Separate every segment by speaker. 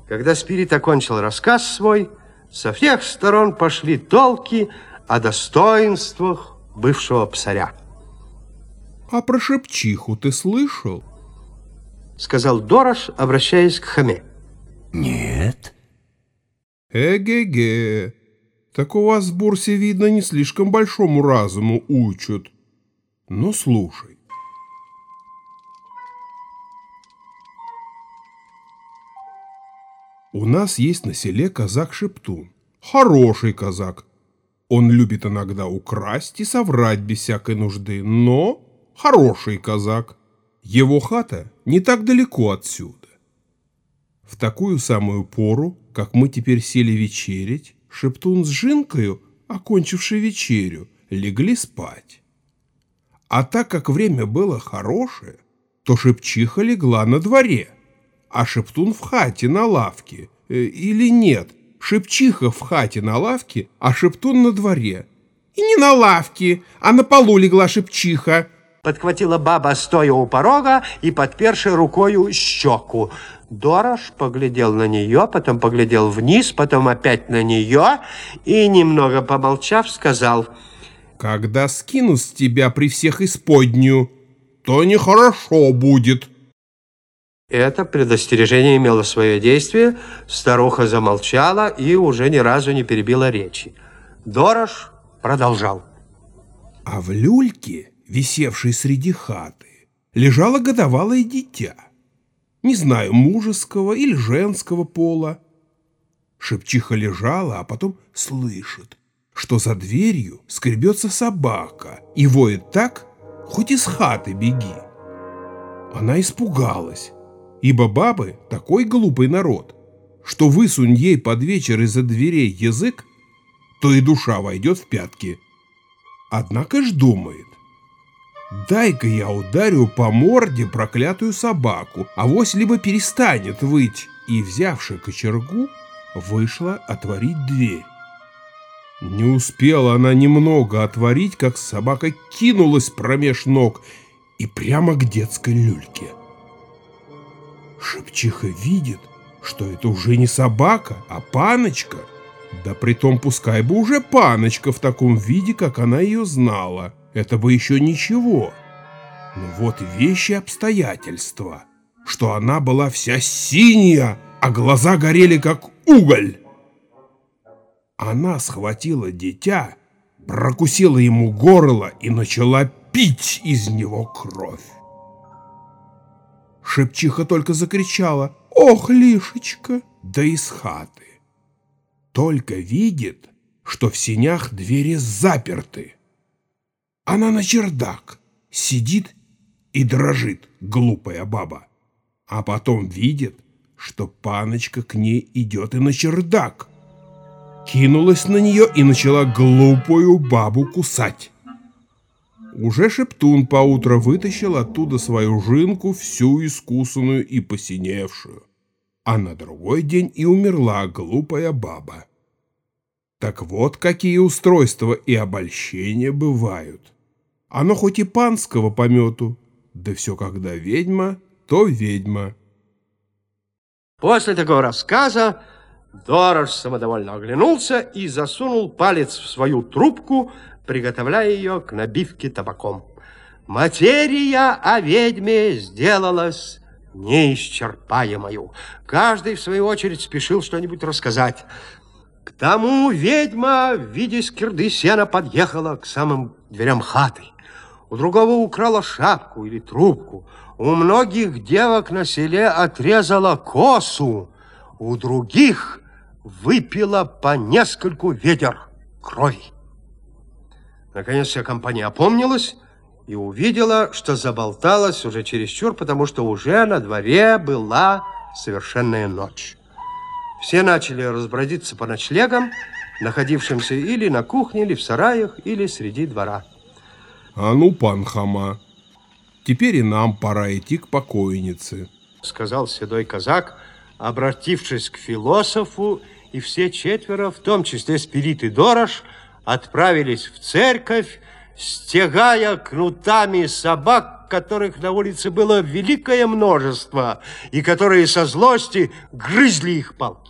Speaker 1: Когда Спирит окончил рассказ свой, со всех сторон пошли толки о достоинствах бывшего псаря.
Speaker 2: «А про Шепчиху ты слышал?»
Speaker 1: — сказал Дорож, обращаясь к Хаме.
Speaker 3: «Нет».
Speaker 2: «Эге-ге, так у вас в Бурсе, видно, не слишком большому разуму учат. Ну, слушай. У нас есть на селе казак Шептун. Хороший казак. Он любит иногда украсть и соврать без всякой нужды, но хороший казак. Его хата не так далеко отсюда. В такую самую пору, как мы теперь сели вечерять, Шептун с Жинкою, окончивши вечерю, легли спать. А так как время было хорошее, то Шепчиха легла на дворе, а Шептун в хате на лавке. Или нет, Шепчиха в хате на лавке, а Шептун на дворе. И не на лавке, а на полу легла Шепчиха.
Speaker 1: Подхватила баба, стоя у порога и подперши рукою щеку. Дорож поглядел на нее, потом поглядел вниз, потом опять на нее и, немного помолчав, сказал:
Speaker 2: «Когда скину с тебя при всех исподнюю, то нехорошо будет».
Speaker 1: Это предостережение имело свое действие. Старуха замолчала и уже ни разу не перебила речи. Дорож продолжал.
Speaker 2: А в люльке, висевшей среди хаты, лежало годовалое дитя. Не знаю, мужеского или женского пола. Шепчиха лежала, а потом слышит, что за дверью скребется собака и воет так, хоть из хаты беги. Она испугалась, ибо бабы такой глупый народ, что высунь ей под вечер из-за дверей язык, то и душа войдет в пятки. Однако ж думает: дай-ка я ударю по морде проклятую собаку, авось либо перестанет выть, и, взявши кочергу, вышла отворить дверь. Не успела она немного отворить, как собака кинулась промеж ног и прямо к детской люльке. Шепчиха видит, что это уже не собака, а паночка. Да притом пускай бы уже паночка в таком виде, как она ее знала. Это бы еще ничего. Но вот вещи обстоятельства, что она была вся синяя, а глаза горели как уголь. Она схватила дитя, прокусила ему горло и начала пить из него кровь. Шепчиха только закричала: «Ох, Лишечка!» да из хаты. Только видит, что в сенях двери заперты. Она на чердак сидит и дрожит, глупая баба. А потом видит, что паночка к ней идет и на чердак. Кинулась на нее и начала глупую бабу кусать. Уже Шептун поутро вытащил оттуда свою Жинку, всю искусанную и посиневшую. А на другой день и умерла глупая баба. Так вот, какие устройства и обольщения бывают. Оно хоть и панского помету, да все когда ведьма, то ведьма.
Speaker 1: После такого рассказа Дорож самодовольно оглянулся и засунул палец в свою трубку, приготовляя ее к набивке табаком. Материя о ведьме сделалась неисчерпаемою. Каждый, в свою очередь, спешил что-нибудь рассказать. К тому ведьма в виде скирды сена подъехала к самым дверям хаты. У другого украла шапку или трубку. У многих девок на селе отрезала косу. У других выпила по нескольку ведер крови. Наконец вся компания опомнилась и увидела, что заболталась уже чересчур, потому что уже на дворе была совершенная ночь. Все начали разбродиться по ночлегам, находившимся или на кухне, или в сараях, или среди двора.
Speaker 2: «А ну, пан Хама, теперь и нам пора идти к покойнице», —
Speaker 1: сказал седой казак, обратившись к философу, и все четверо, в том числе Спирит и Дорож, отправились в церковь, стягая кнутами собак собак, которых на улице было великое множество, и которые со злости грызли их палки.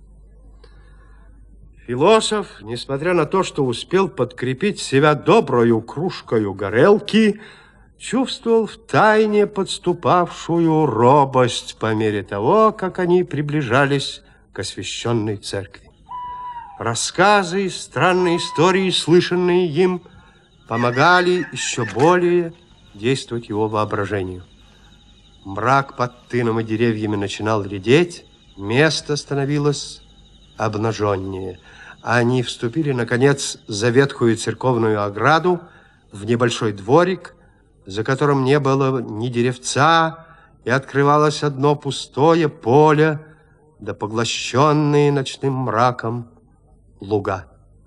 Speaker 1: Философ, несмотря на то, что успел подкрепить себя доброю кружкою горелки, чувствовал втайне подступавшую робость по мере того, как они приближались к освященной церкви. Рассказы и странные истории, слышанные им, помогали еще более действовать его воображению. Мрак под тыном и деревьями начинал редеть, место становилось обнаженнее. Они вступили, наконец, за ветхую церковную ограду в небольшой дворик, за которым не было ни деревца, и открывалось одно пустое поле, да поглощенные ночным мраком луга.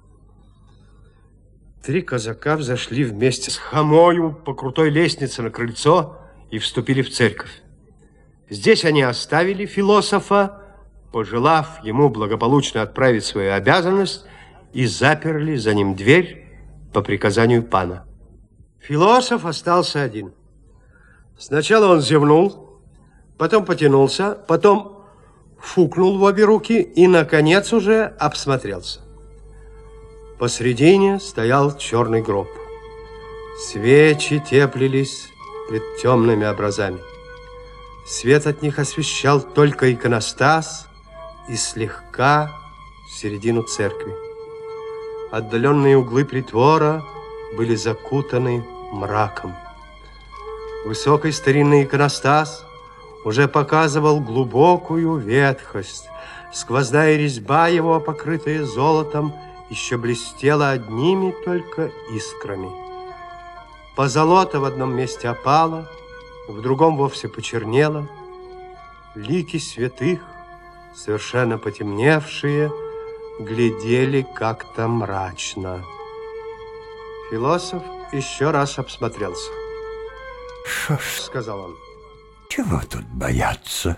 Speaker 1: Три казака взошли вместе с хомою по крутой лестнице на крыльцо и вступили в церковь. Здесь они оставили философа, пожелав ему благополучно отправить свою обязанность, и заперли за ним дверь по приказанию пана. Философ остался один. Сначала он зевнул, потом потянулся, потом фукнул в обе руки и, наконец, уже обсмотрелся. Посредине стоял черный гроб. Свечи теплились пред темными образами. Свет от них освещал только иконостас и слегка середину церкви. Отдаленные углы притвора были закутаны мраком. Высокий старинный иконостас уже показывал глубокую ветхость. Сквозная резьба его, покрытая золотом, еще блестела одними только искрами. Позолота в одном месте опала, в другом вовсе почернела. Лики святых, совершенно потемневшие, глядели как-то мрачно. Философ еще раз обсмотрелся.
Speaker 3: «Шо ж, —
Speaker 1: сказал он,
Speaker 3: — чего тут бояться?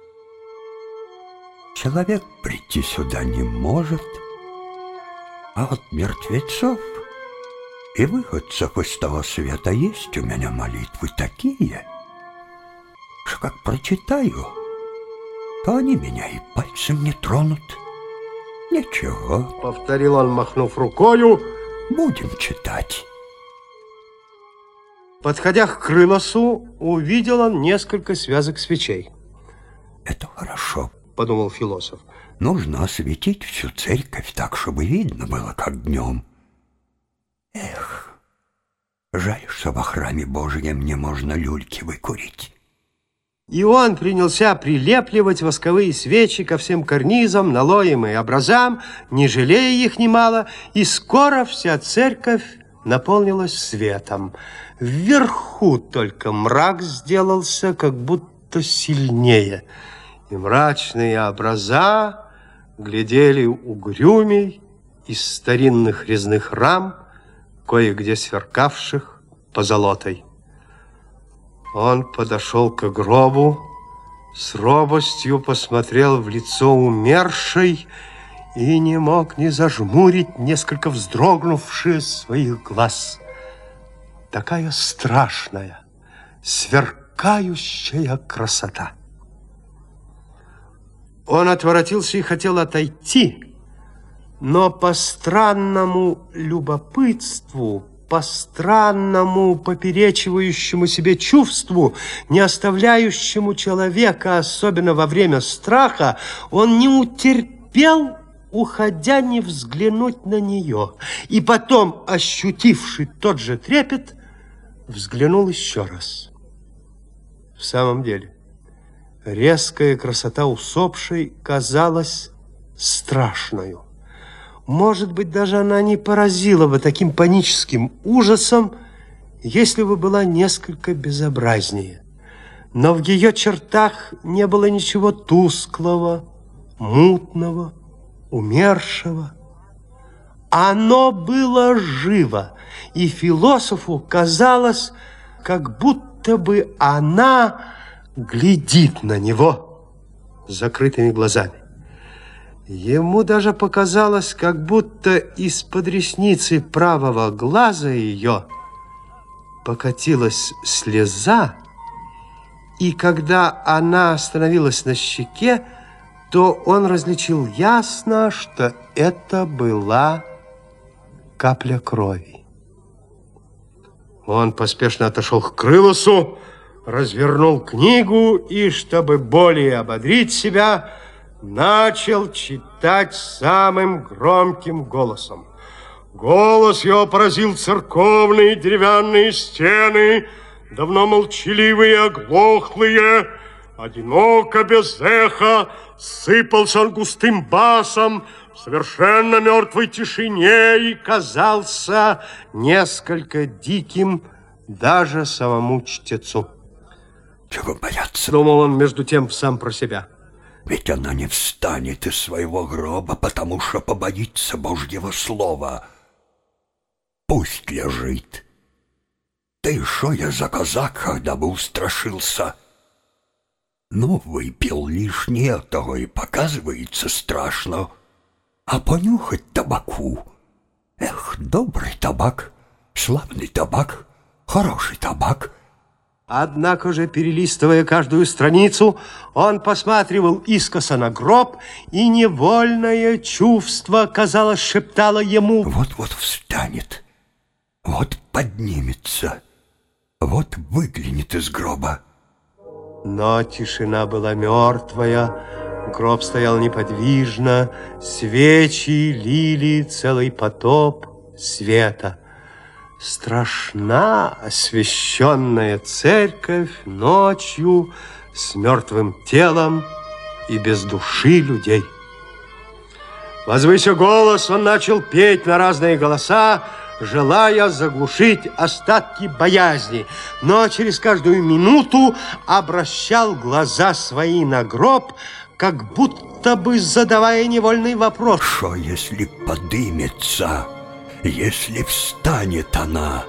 Speaker 3: Человек прийти сюда не может, а вот мертвецов и выходцев из того света есть у меня молитвы такие, что как прочитаю, то они меня и пальцем не тронут. Ничего,
Speaker 1: — повторил он, махнув рукою.
Speaker 3: Будем читать.
Speaker 1: Подходя к крылосу, увидел он несколько связок свечей.
Speaker 3: Это хорошо,
Speaker 1: — подумал философ.
Speaker 3: Нужно осветить всю церковь так, чтобы видно было, как днем. Эх, жаль, что во храме Божьем не можно люльки выкурить.
Speaker 1: И он принялся прилепливать восковые свечи ко всем карнизам, налоям и образам, не жалея их немало, и скоро вся церковь наполнилась светом. Вверху только мрак сделался как будто сильнее, и мрачные образа глядели угрюмей из старинных резных рам, кое-где сверкавших позолотой. Он подошел к гробу, с робостью посмотрел в лицо умершей и не мог не зажмурить несколько вздрогнувшие своих глаз. Такая страшная, сверкающая красота. Он отворотился и хотел отойти, но по странному любопытству, по странному поперечивающему себе чувству, не оставляющему человека, особенно во время страха, он не утерпел, уходя, не взглянуть на нее. И потом, ощутивший тот же трепет, взглянул еще раз. В самом деле, резкая красота усопшей казалась страшною. Может быть, даже она не поразила бы таким паническим ужасом, если бы была несколько безобразнее. Но в ее чертах не было ничего тусклого, мутного, умершего. Оно было живо, и философу казалось, как будто бы она глядит на него с закрытыми глазами. Ему даже показалось, как будто из-под ресницы правого глаза ее покатилась слеза, и когда она остановилась на щеке, то он различил ясно, что это была капля крови. Он поспешно отошел к Крылосу, развернул книгу и, чтобы более ободрить себя, начал читать самым громким голосом. Голос его поразил церковные деревянные стены, давно молчаливые, оглохлые. Одиноко, без эха, сыпался он густым басом в совершенно мертвой тишине и казался несколько диким даже самому чтецу.
Speaker 3: Чего бояться?
Speaker 1: Думал он между тем сам про себя.
Speaker 3: Ведь она не встанет из своего гроба, потому что побоится Божьего слова. Пусть лежит. Да и шо я за казак, когда бы устрашился? Ну, выпил лишнее, того и показывается страшно. А понюхать табаку? Эх, добрый табак, славный табак, хороший табак.
Speaker 1: Однако же, перелистывая каждую страницу, он посматривал искоса на гроб, и невольное чувство, казалось, шептало ему:
Speaker 3: вот-вот встанет, вот поднимется, вот выглянет из гроба.
Speaker 1: Но тишина была мертвая, гроб стоял неподвижно, свечи лили целый потоп света. Страшна освященная церковь ночью с мертвым телом и без души людей. Возвысив голос, он начал петь на разные голоса, желая заглушить остатки боязни, но через каждую минуту обращал глаза свои на гроб, как будто бы задавая невольный вопрос:
Speaker 3: «Шо, если подымется? Если встанет она?»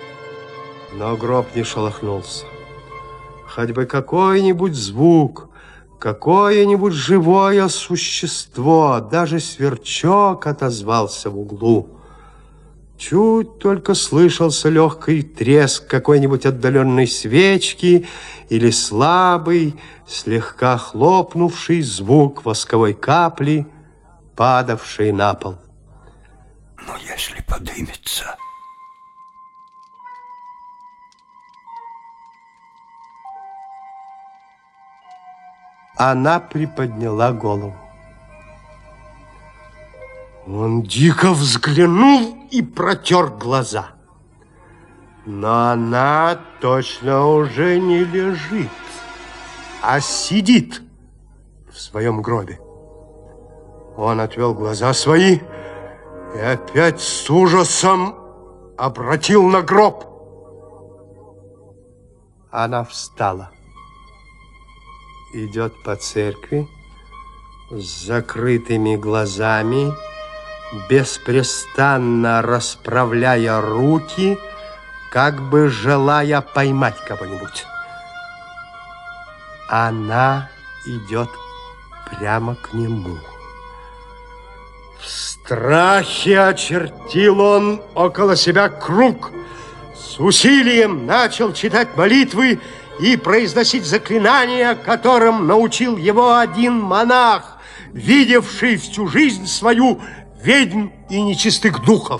Speaker 1: Но гроб не шелохнулся. Хоть бы какой-нибудь звук, какое-нибудь живое существо, даже сверчок отозвался в углу. Чуть только слышался легкий треск какой-нибудь отдаленной свечки или слабый, слегка хлопнувший звук восковой капли, падавшей на пол.
Speaker 3: Но если подымется...
Speaker 1: Она приподняла голову. Он дико взглянул и протер глаза. Но она точно уже не лежит, а сидит в своем гробе. Он отвел глаза свои и опять с ужасом обратил на гроб. Она встала, идет по церкви с закрытыми глазами, беспрестанно расправляя руки, как бы желая поймать кого-нибудь. Она идет прямо к нему. В страхе очертил он около себя круг, с усилием начал читать молитвы и произносить заклинания, которым научил его один монах, видевший всю жизнь свою ведьм и нечистых духов.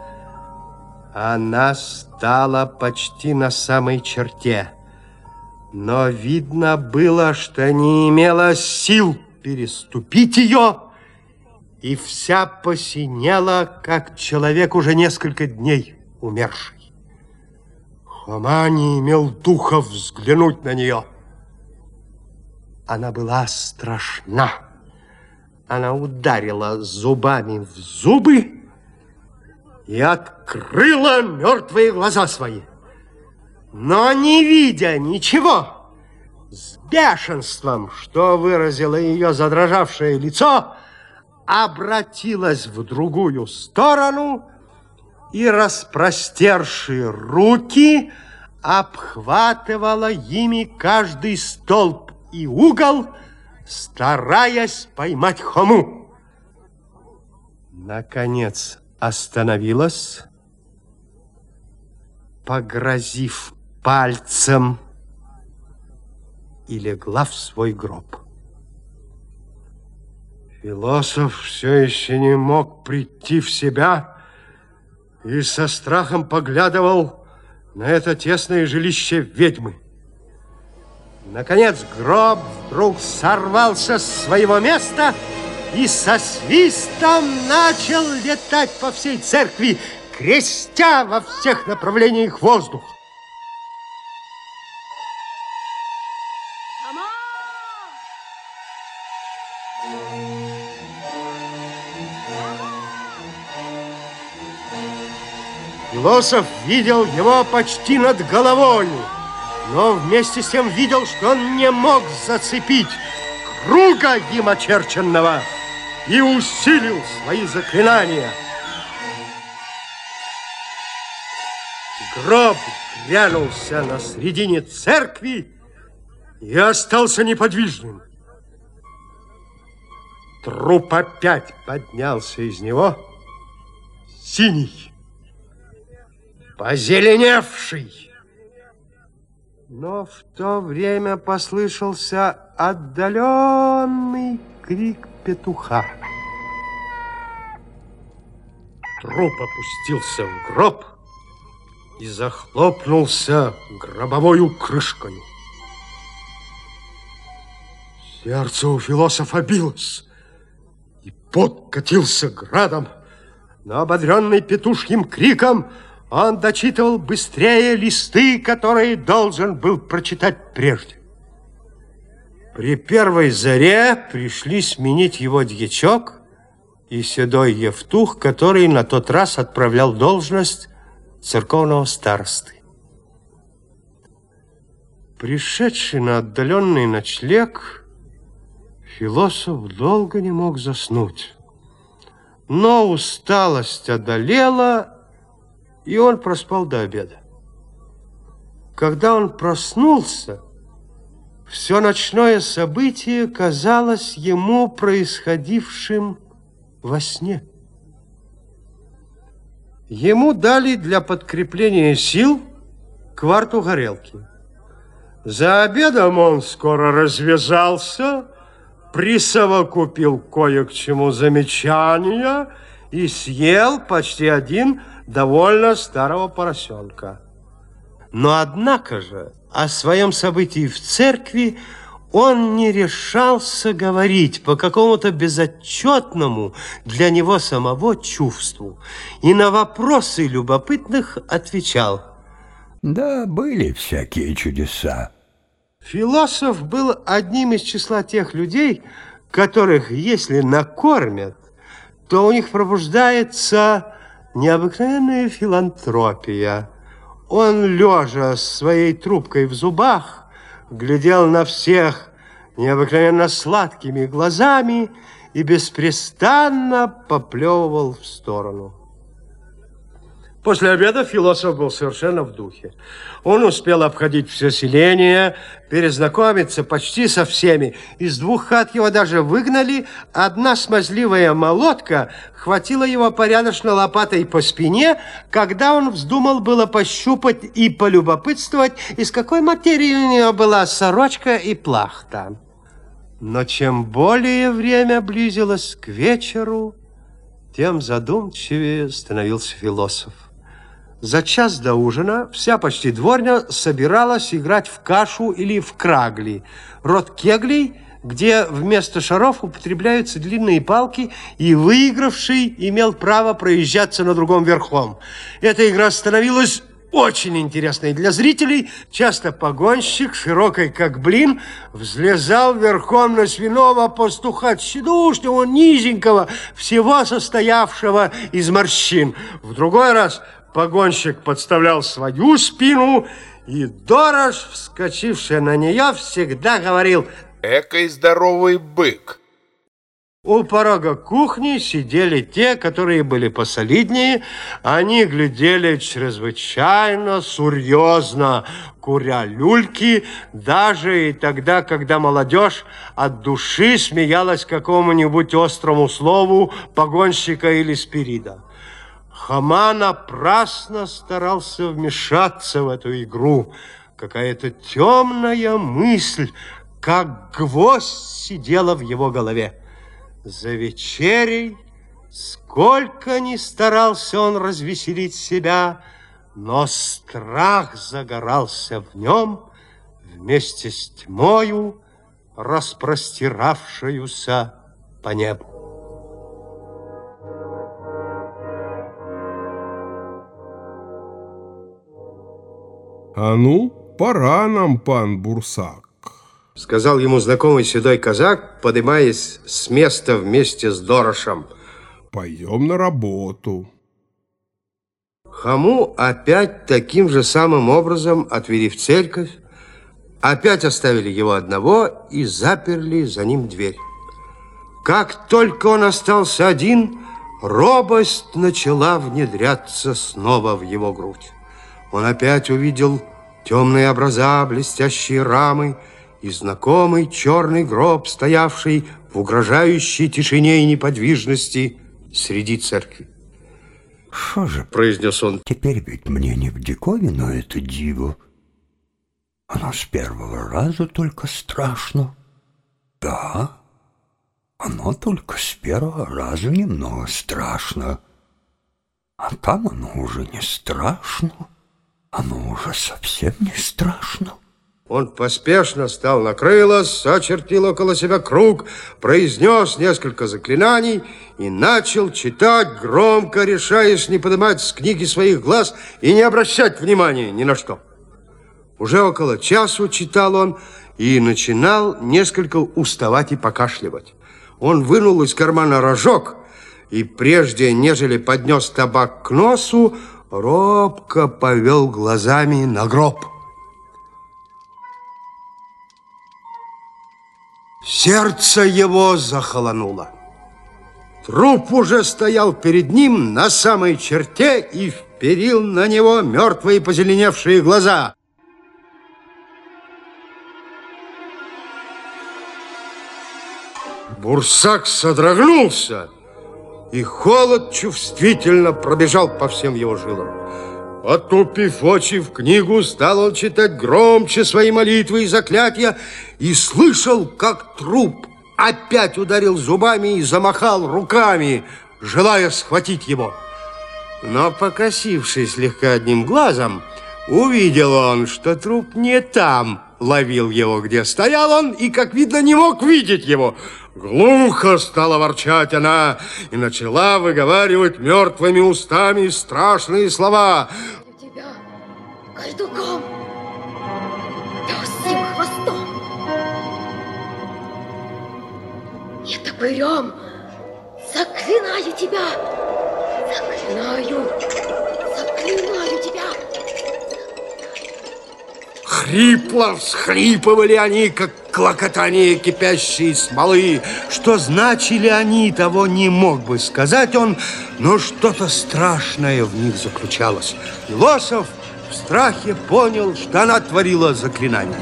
Speaker 1: Она стала почти на самой черте, но видно было, что не имела сил переступить ее, и вся посинела, как человек уже несколько дней умерший. Хома не имел духа взглянуть на нее. Она была страшна. Она ударила зубами в зубы и открыла мертвые глаза свои. Но не видя ничего, с бешенством, что выразило ее задрожавшее лицо, обратилась в другую сторону и, распростерши руки, обхватывала ими каждый столб и угол, стараясь поймать Хому. Наконец остановилась, погрозив пальцем, и легла в свой гроб. Философ все еще не мог прийти в себя и со страхом поглядывал на это тесное жилище ведьмы. Наконец гроб вдруг сорвался с своего места и со свистом начал летать по всей церкви, крестя во всех направлениях воздух. Философ видел его почти над головой, но вместе с тем видел, что он не мог зацепить круга им очерченного, и усилил свои заклинания. Гроб грянулся на середине церкви и остался неподвижным. Труп опять поднялся из него, синий, позеленевший. Но в то время послышался отдаленный крик петуха. Труп опустился в гроб и захлопнулся гробовою крышкой. Сердце у философа билось, и пот катился градом, но ободренный петушьим криком он дочитывал быстрее листы, которые должен был прочитать прежде. При первой заре пришли сменить его дьячок и седой евтух, который на тот раз отправлял должность церковного старосты. Пришедший на отдаленный ночлег, философ долго не мог заснуть. Но усталость одолела, и он проспал до обеда. Когда он проснулся, все ночное событие казалось ему происходившим во сне. Ему дали для подкрепления сил кварту горелки. За обедом он скоро развязался, присовокупил кое к чему замечания и съел почти один довольно старого поросенка. Но однако же о своем событии в церкви он не решался говорить по какому-то безотчетному для него самого чувству и на вопросы любопытных отвечал:
Speaker 3: да, были всякие чудеса.
Speaker 1: Философ был одним из числа тех людей, которых, если накормят, то у них пробуждается необыкновенная филантропия. Он, лежа с своей трубкой в зубах, глядел на всех необыкновенно сладкими глазами и беспрестанно поплевывал в сторону. После обеда философ был совершенно в духе. Он успел обходить все селение, перезнакомиться почти со всеми. Из 2 хат его даже выгнали. Одна смазливая молотка хватила его порядочно лопатой по спине, когда он вздумал было пощупать и полюбопытствовать, из какой материи у него была сорочка и плахта. Но чем более время близилось к вечеру, тем задумчивее становился философ. За час до ужина вся почти дворня собиралась играть в кашу или в крагли, род кеглей, где вместо шаров употребляются длинные палки, и выигравший имел право проезжаться на другом верхом. Эта игра становилась очень интересной для зрителей. Часто погонщик, широкой как блин, взлезал верхом на свиного пастуха, тщедушного, низенького, всего состоявшего из морщин. В другой раз погонщик подставлял свою спину, и Дорож, вскочивший на нее, всегда говорил:
Speaker 4: «Экой здоровый бык».
Speaker 1: У порога кухни сидели те, которые были посолиднее. Они глядели чрезвычайно серьезно, куря люльки, даже и тогда, когда молодежь от души смеялась какому-нибудь острому слову погонщика или Спирида. Хома напрасно старался вмешаться в эту игру. Какая-то темная мысль, как гвоздь, сидела в его голове. За вечерей, сколько ни старался он развеселить себя, но страх загорался в нем вместе с тьмою, распростиравшуюся по небу.
Speaker 2: «А ну, пора нам, пан Бурсак»,
Speaker 1: — сказал ему знакомый седой казак, поднимаясь с места вместе с Дорошем.
Speaker 2: «Пойдем на работу».
Speaker 1: Хому опять таким же самым образом отвели в церковь, опять оставили его одного и заперли за ним дверь. Как только он остался один, робость начала внедряться снова в его грудь. Он опять увидел темные образа, блестящие рамы и знакомый черный гроб, стоявший в угрожающей тишине и неподвижности среди церкви.
Speaker 3: «Что же, —
Speaker 1: произнес он, —
Speaker 3: теперь ведь мне не в диковину это диво. Оно с первого раза только страшно. Да, оно только с первого раза немного страшно. А там оно уже не страшно. Оно уже совсем не страшно».
Speaker 1: Он поспешно встал на крылос, очертил около себя круг, произнес несколько заклинаний и начал читать, громко решаясь не поднимать с книги своих глаз и не обращать внимания ни на что. Уже около часу читал он и начинал несколько уставать и покашливать. Он вынул из кармана рожок и, прежде нежели поднес табак к носу, робко повел глазами на гроб. Сердце его захолонуло. Труп уже стоял перед ним на самой черте и вперил на него мертвые позеленевшие глаза. Бурсак содрогнулся, и холод чувствительно пробежал по всем его жилам. Отупив очи в книгу, стал он читать громче свои молитвы и заклятия и слышал, как труп опять ударил зубами и замахал руками, желая схватить его. Но, покосившись слегка одним глазом, увидел он, что труп не там ловил его, где стоял он, и, как видно, не мог видеть его. Глухо стала ворчать она и начала выговаривать мертвыми устами страшные слова.
Speaker 5: Тебя кольдуком, пёсьим хвостом и топырем заклинаю тебя, заклинаю тебя.
Speaker 1: Хрипло всхлипывали они, как клокотание кипящей смолы. Что значили они, того не мог бы сказать он, но что-то страшное в них заключалось. И Лосов в страхе понял, что она творила заклинание.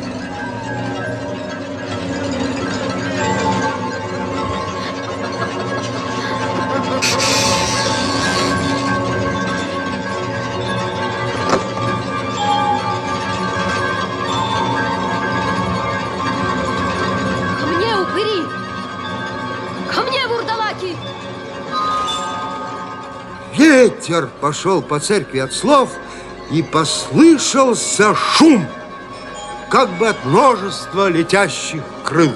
Speaker 1: Ветер пошел по церкви от слов, и послышался шум, как бы от множества летящих крыл.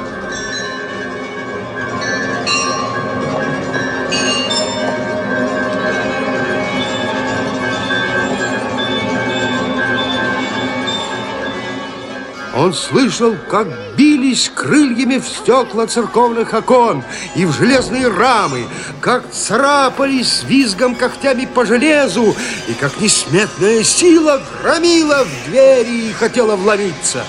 Speaker 1: Он слышал, как бились крыльями в стекла церковных окон и в железные рамы, как царапались с визгом когтями по железу, и как несметная сила громила в двери и хотела вломиться.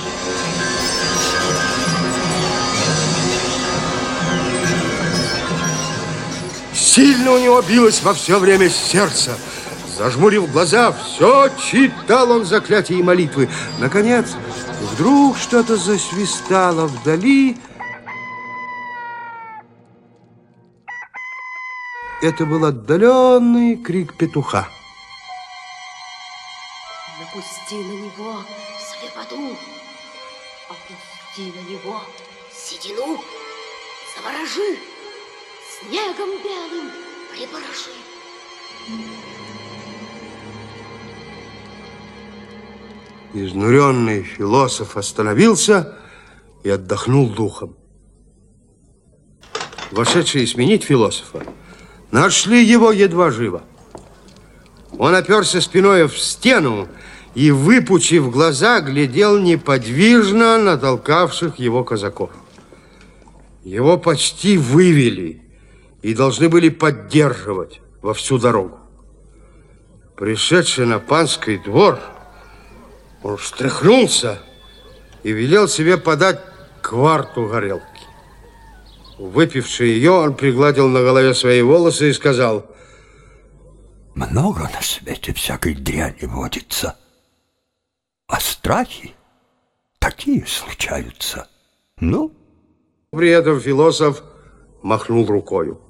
Speaker 1: Сильно у него билось во все время сердце. Зажмурив глаза, все читал он заклятия и молитвы. Наконец, вдруг что-то засвистало вдали, это был отдаленный крик петуха.
Speaker 5: Напусти на него слепоту, опусти на него седину, заворожи, снегом белым припороши.
Speaker 1: Изнуренный философ остановился и отдохнул духом. Вошедшие сменить философа нашли его едва живо. Он оперся спиной в стену и, выпучив глаза, глядел неподвижно на толкавших его казаков. Его почти вывели и должны были поддерживать во всю дорогу. Пришедший на панский двор, он встряхнулся и велел себе подать кварту горелки. Выпивший ее, он пригладил на голове свои волосы и сказал:
Speaker 3: много на свете всякой дряни водится, а страхи такие случаются. Ну?
Speaker 1: При этом философ махнул рукою.